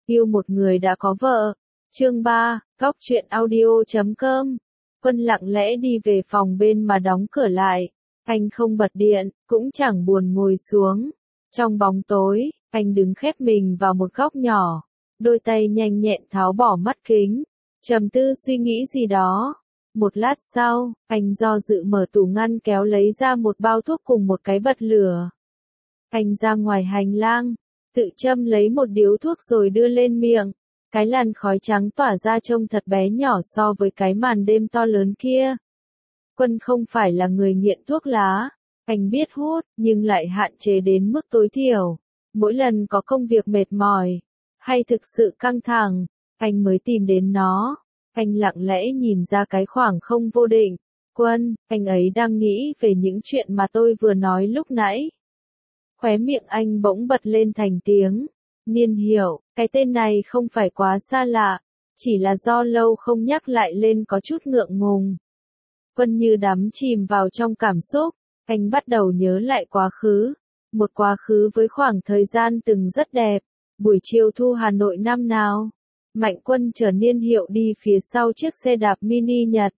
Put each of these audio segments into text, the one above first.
Yêu một người đã có vợ. Chương 3, Góc truyện audio.com. Quân lặng lẽ đi về phòng bên mà đóng cửa lại. Anh không bật điện, cũng chẳng buồn ngồi xuống. Trong bóng tối, anh đứng khép mình vào một góc nhỏ. Đôi tay nhanh nhẹn tháo bỏ mắt kính. Trầm tư suy nghĩ gì đó. Một lát sau, anh do dự mở tủ ngăn kéo lấy ra một bao thuốc cùng một cái bật lửa. Anh ra ngoài hành lang, tự châm lấy một điếu thuốc rồi đưa lên miệng. Cái làn khói trắng tỏa ra trông thật bé nhỏ so với cái màn đêm to lớn kia. Quân không phải là người nghiện thuốc lá. Anh biết hút, nhưng lại hạn chế đến mức tối thiểu. Mỗi lần có công việc mệt mỏi, hay thực sự căng thẳng, anh mới tìm đến nó. Anh lặng lẽ nhìn ra cái khoảng không vô định. Quân, anh ấy đang nghĩ về những chuyện mà tôi vừa nói lúc nãy. Khóe miệng anh bỗng bật lên thành tiếng. Niên Hiệu, cái tên này không phải quá xa lạ, chỉ là do lâu không nhắc lại lên có chút ngượng ngùng. Quân như đắm chìm vào trong cảm xúc, anh bắt đầu nhớ lại quá khứ. Một quá khứ với khoảng thời gian từng rất đẹp. Buổi chiều thu Hà Nội năm nào, Mạnh Quân chở Niên Hiệu đi phía sau chiếc xe đạp mini Nhật.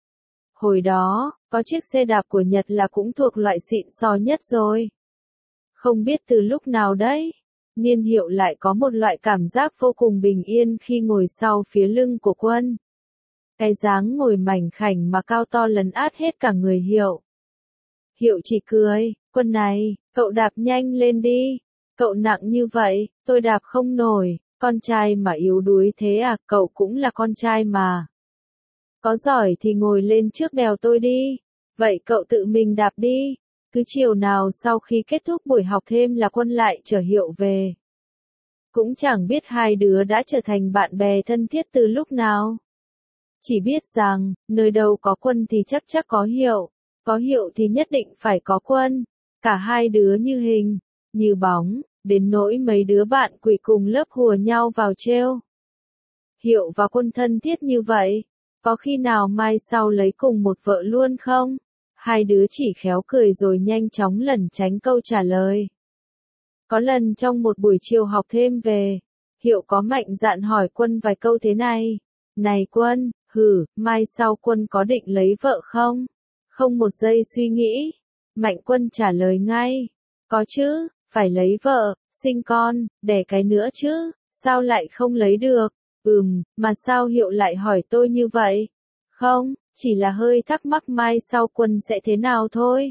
Hồi đó, có chiếc xe đạp của Nhật là cũng thuộc loại xịn sò nhất rồi. Không biết từ lúc nào đấy, Niên Hiệu lại có một loại cảm giác vô cùng bình yên khi ngồi sau phía lưng của Quân. Cái dáng ngồi mảnh khảnh mà cao to lấn át hết cả người Hiệu. Hiệu chỉ cười, Quân này, cậu đạp nhanh lên đi. Cậu nặng như vậy, tôi đạp không nổi. Con trai mà yếu đuối thế à, cậu cũng là con trai mà. Có giỏi thì ngồi lên trước đèo tôi đi. Vậy cậu tự mình đạp đi. Cứ chiều nào sau khi kết thúc buổi học thêm là Quân lại chở Hiệu về. Cũng chẳng biết hai đứa đã trở thành bạn bè thân thiết từ lúc nào. Chỉ biết rằng, nơi đâu có Quân thì chắc có Hiệu. Có Hiệu thì nhất định phải có Quân. Cả hai đứa như hình, như bóng, đến nỗi mấy đứa bạn quỷ cùng lớp hùa nhau vào trêu. Hiệu và Quân thân thiết như vậy, có khi nào mai sau lấy cùng một vợ luôn không? Hai đứa chỉ khéo cười rồi nhanh chóng lẩn tránh câu trả lời. Có lần trong một buổi chiều học thêm về, Hiệu có mạnh dạn hỏi Quân vài câu thế này. Này Quân, mai sau Quân có định lấy vợ không? Không một giây suy nghĩ, Mạnh Quân trả lời ngay. Có chứ, phải lấy vợ, sinh con, đẻ cái nữa chứ, sao lại không lấy được? Mà sao Hiệu lại hỏi tôi như vậy? Không, chỉ là hơi thắc mắc mai sau Quân sẽ thế nào thôi.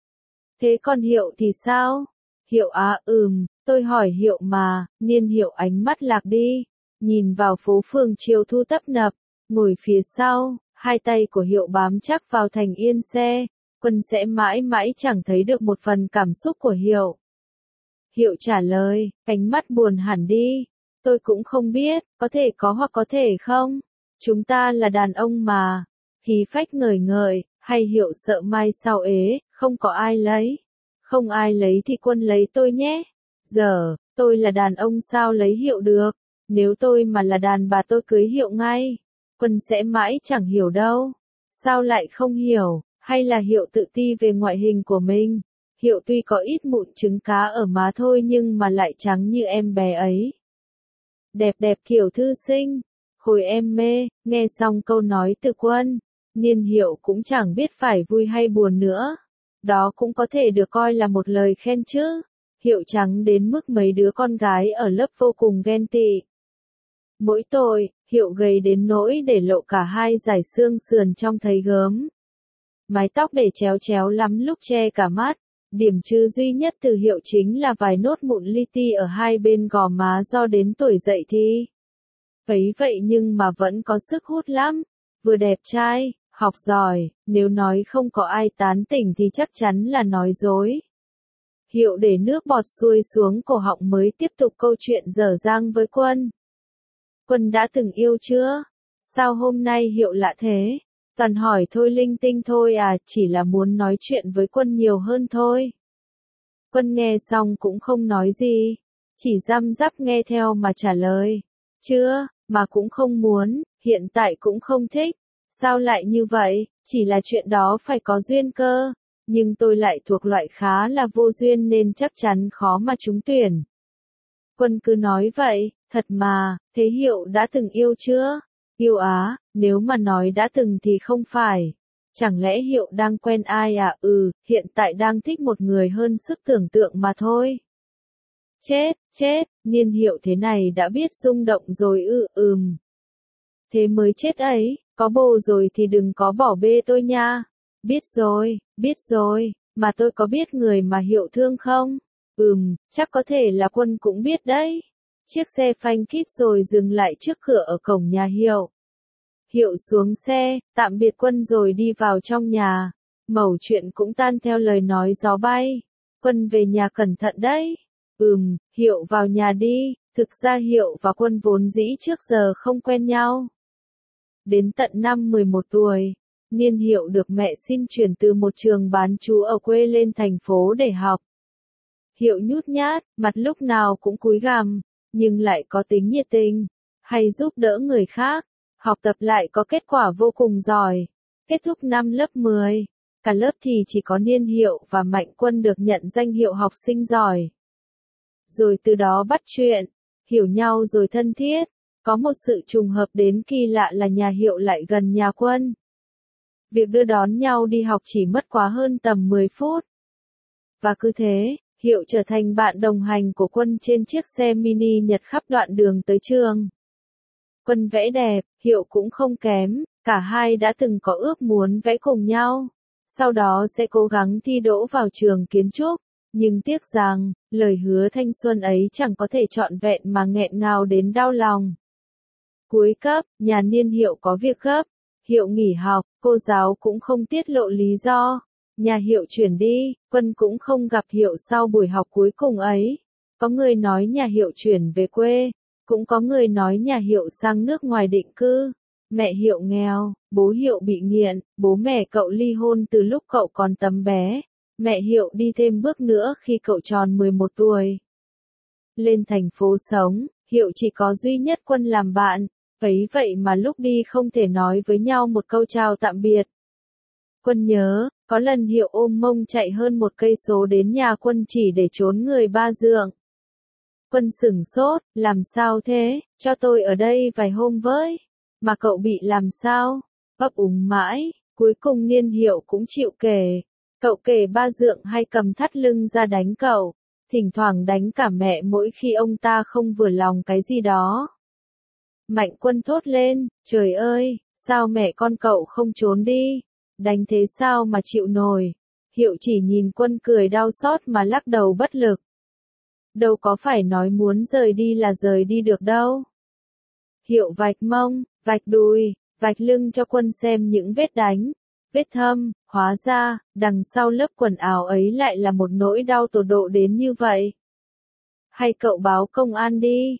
Thế còn Hiệu thì sao? Hiệu à, tôi hỏi Hiệu mà. Niên Hiệu ánh mắt lạc đi, nhìn vào phố phường chiều thu tấp nập, ngồi phía sau, hai tay của Hiệu bám chắc vào thành yên xe. Quân sẽ mãi mãi chẳng thấy được một phần cảm xúc của Hiệu. Hiệu trả lời, ánh mắt buồn hẳn đi. Tôi cũng không biết, có thể có hoặc có thể không. Chúng ta là đàn ông mà. Khí phách ngời ngời, hay Hiệu sợ mai sau ế, không có ai lấy. Không ai lấy thì Quân lấy tôi nhé. Giờ, tôi là đàn ông sao lấy Hiệu được. Nếu tôi mà là đàn bà tôi cưới Hiệu ngay. Quân sẽ mãi chẳng hiểu đâu. Sao lại không hiểu, hay là Hiệu tự ti về ngoại hình của mình? Hiệu tuy có ít mụn trứng cá ở má thôi nhưng mà lại trắng như em bé ấy. Đẹp đẹp kiểu thư sinh. Hồi em mê, nghe xong câu nói từ Quân, Niên Hiệu cũng chẳng biết phải vui hay buồn nữa. Đó cũng có thể được coi là một lời khen chứ. Hiệu trắng đến mức mấy đứa con gái ở lớp vô cùng ghen tị. Mỗi tội, Hiệu gầy đến nỗi để lộ cả hai dải xương sườn trông thấy gớm. Mái tóc để chéo chéo lắm lúc che cả mắt. Điểm trừ duy nhất từ Hiệu chính là vài nốt mụn li ti ở hai bên gò má do đến tuổi dậy thì. Ấy vậy nhưng mà vẫn có sức hút lắm. Vừa đẹp trai, học giỏi, nếu nói không có ai tán tỉnh thì chắc chắn là nói dối. Hiệu để nước bọt xuôi xuống cổ họng mới tiếp tục câu chuyện dở dang với Quân. Quân đã từng yêu chưa? Sao hôm nay Hiệu lạ thế? Toàn hỏi thôi linh tinh thôi à, chỉ là muốn nói chuyện với Quân nhiều hơn thôi. Quân nghe xong cũng không nói gì, chỉ răm rắp nghe theo mà trả lời. Chưa, mà cũng không muốn, hiện tại cũng không thích. Sao lại như vậy, chỉ là chuyện đó phải có duyên cơ. Nhưng tôi lại thuộc loại khá là vô duyên nên chắc chắn khó mà trúng tuyển. Quân cứ nói vậy, Thật mà, thế Hiệu đã từng yêu chưa? Yêu á, nếu mà nói đã từng thì không phải. Chẳng lẽ Hiệu đang quen ai à? Hiện tại đang thích một người hơn sức tưởng tượng mà thôi. Chết, niên Hiệu thế này đã biết rung động rồi Thế mới chết ấy, có bồ rồi thì đừng có bỏ bê tôi nha. Biết rồi, mà tôi có biết người mà Hiệu thương không? Chắc có thể là Quân cũng biết đấy. Chiếc xe phanh kít rồi dừng lại trước cửa ở cổng nhà Hiệu. Hiệu xuống xe, tạm biệt Quân rồi đi vào trong nhà. Mẩu chuyện cũng tan theo lời nói gió bay. Quân về nhà cẩn thận đấy. Hiệu vào nhà đi. Thực ra Hiệu và Quân vốn dĩ trước giờ không quen nhau. Đến tận năm 11 tuổi, niên Hiệu được mẹ xin chuyển từ một trường bán trú ở quê lên thành phố để học. Hiệu nhút nhát, mặt lúc nào cũng cúi gằm, nhưng lại có tính nhiệt tình, hay giúp đỡ người khác. Học tập lại có kết quả vô cùng giỏi. Kết thúc năm lớp 10, cả lớp thì chỉ có niên Hiệu và Mạnh Quân được nhận danh hiệu học sinh giỏi. Rồi từ đó bắt chuyện, hiểu nhau rồi thân thiết. Có một sự trùng hợp đến kỳ lạ là nhà Hiệu lại gần nhà Quân. Việc đưa đón nhau đi học chỉ mất quá hơn tầm 10 phút. Và cứ thế, Hiệu trở thành bạn đồng hành của Quân trên chiếc xe mini nhật khắp đoạn đường tới trường. Quân vẽ đẹp, Hiệu cũng không kém, cả hai đã từng có ước muốn vẽ cùng nhau. Sau đó sẽ cố gắng thi đỗ vào trường kiến trúc. Nhưng tiếc rằng, lời hứa thanh xuân ấy chẳng có thể trọn vẹn mà nghẹn ngào đến đau lòng. Cuối cấp, nhà niên Hiệu có việc gấp. Hiệu nghỉ học, cô giáo cũng không tiết lộ lý do. Nhà Hiệu chuyển đi, Quân cũng không gặp Hiệu sau buổi học cuối cùng ấy. Có người nói nhà Hiệu chuyển về quê, cũng có người nói nhà Hiệu sang nước ngoài định cư. Mẹ Hiệu nghèo, bố Hiệu bị nghiện, bố mẹ cậu ly hôn từ lúc cậu còn tấm bé. Mẹ Hiệu đi thêm bước nữa khi cậu tròn 11 tuổi. Lên thành phố sống, Hiệu chỉ có duy nhất Quân làm bạn. Ấy vậy mà lúc đi không thể nói với nhau một câu chào tạm biệt. Quân nhớ, có lần Hiệu ôm mông chạy hơn 1 cây số đến nhà Quân chỉ để trốn người ba dượng. Quân sửng sốt, làm sao thế, cho tôi ở đây vài hôm với. Mà cậu bị làm sao? Ấp úng mãi, cuối cùng niên Hiệu cũng chịu kể. Cậu kể ba dượng hay cầm thắt lưng ra đánh cậu, thỉnh thoảng đánh cả mẹ mỗi khi ông ta không vừa lòng cái gì đó. Mạnh Quân thốt lên, trời ơi, sao mẹ con cậu không trốn đi, đánh thế sao mà chịu nổi. Hiệu chỉ nhìn Quân cười đau xót mà lắc đầu bất lực. Đâu có phải nói muốn rời đi là rời đi được đâu. Hiệu vạch mông, vạch đùi, vạch lưng cho Quân xem những vết đánh, vết thâm, hóa ra, đằng sau lớp quần áo ấy lại là một nỗi đau tột độ đến như vậy. Hay cậu báo công an đi?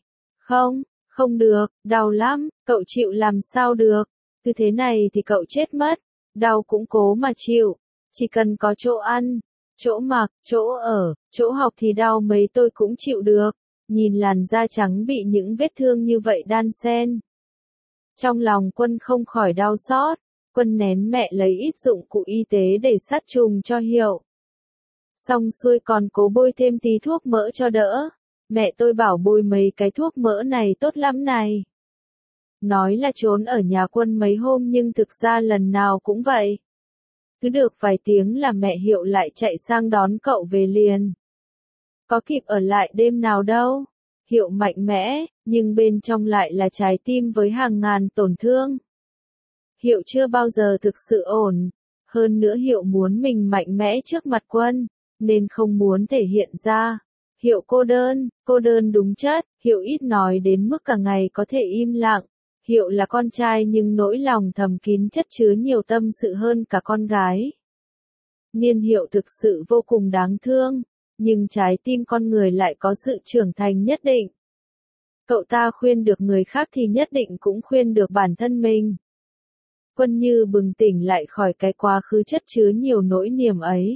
Không được, đau lắm, cậu chịu làm sao được, cứ thế này thì cậu chết mất, đau cũng cố mà chịu, chỉ cần có chỗ ăn, chỗ mặc, chỗ ở, chỗ học thì đau mấy tôi cũng chịu được, nhìn làn da trắng bị những vết thương như vậy đan xen. Trong lòng Quân không khỏi đau xót, Quân nén mẹ lấy ít dụng cụ y tế để sát trùng cho Hiệu. Xong xuôi còn cố bôi thêm tí thuốc mỡ cho đỡ. Mẹ tôi bảo bôi mấy cái thuốc mỡ này tốt lắm này. Nói là trốn ở nhà Quân mấy hôm nhưng thực ra lần nào cũng vậy. Cứ được vài tiếng là mẹ Hiệu lại chạy sang đón cậu về liền. Có kịp ở lại đêm nào đâu. Hiệu mạnh mẽ, nhưng bên trong lại là trái tim với hàng ngàn tổn thương. Hiệu chưa bao giờ thực sự ổn. Hơn nữa Hiệu muốn mình mạnh mẽ trước mặt Quân, nên không muốn thể hiện ra. Hiệu cô đơn đúng chất, Hiệu ít nói đến mức cả ngày có thể im lặng. Hiệu là con trai nhưng nỗi lòng thầm kín chất chứa nhiều tâm sự hơn cả con gái. Niên Hiệu thực sự vô cùng đáng thương, nhưng trái tim con người lại có sự trưởng thành nhất định. Cậu ta khuyên được người khác thì nhất định cũng khuyên được bản thân mình. Quân như bừng tỉnh lại khỏi cái quá khứ chất chứa nhiều nỗi niềm ấy.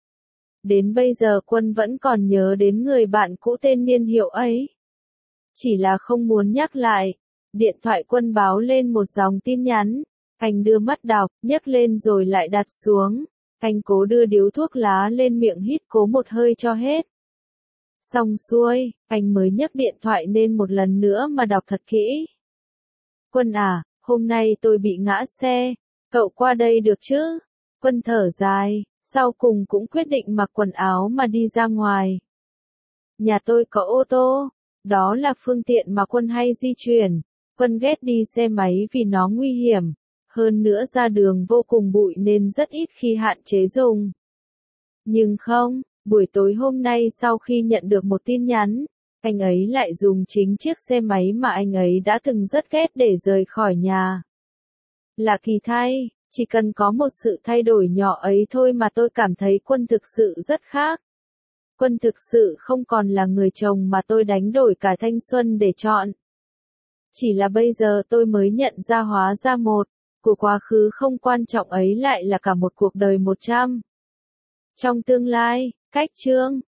Đến bây giờ Quân vẫn còn nhớ đến người bạn cũ tên niên Hiệu ấy. Chỉ là không muốn nhắc lại. Điện thoại Quân báo lên một dòng tin nhắn. Anh đưa mắt đọc, nhấc lên rồi lại đặt xuống. Anh cố đưa điếu thuốc lá lên miệng hít cố một hơi cho hết. Xong xuôi, anh mới nhấc điện thoại lên một lần nữa mà đọc thật kỹ. Quân à, hôm nay tôi bị ngã xe, cậu qua đây được chứ? Quân thở dài, sau cùng cũng quyết định mặc quần áo mà đi ra ngoài. Nhà tôi có ô tô, đó là phương tiện mà Quân hay di chuyển. Quân ghét đi xe máy vì nó nguy hiểm, hơn nữa ra đường vô cùng bụi nên rất ít khi hạn chế dùng. Nhưng không, buổi tối hôm nay sau khi nhận được một tin nhắn, anh ấy lại dùng chính chiếc xe máy mà anh ấy đã từng rất ghét để rời khỏi nhà. Lạ kỳ thay, chỉ cần có một sự thay đổi nhỏ ấy thôi mà tôi cảm thấy Quân thực sự rất khác. Quân thực sự không còn là người chồng mà tôi đánh đổi cả thanh xuân để chọn. Chỉ là bây giờ tôi mới nhận ra hóa ra của quá khứ không quan trọng ấy lại là cả một cuộc đời 100. Trong tương lai, cách chương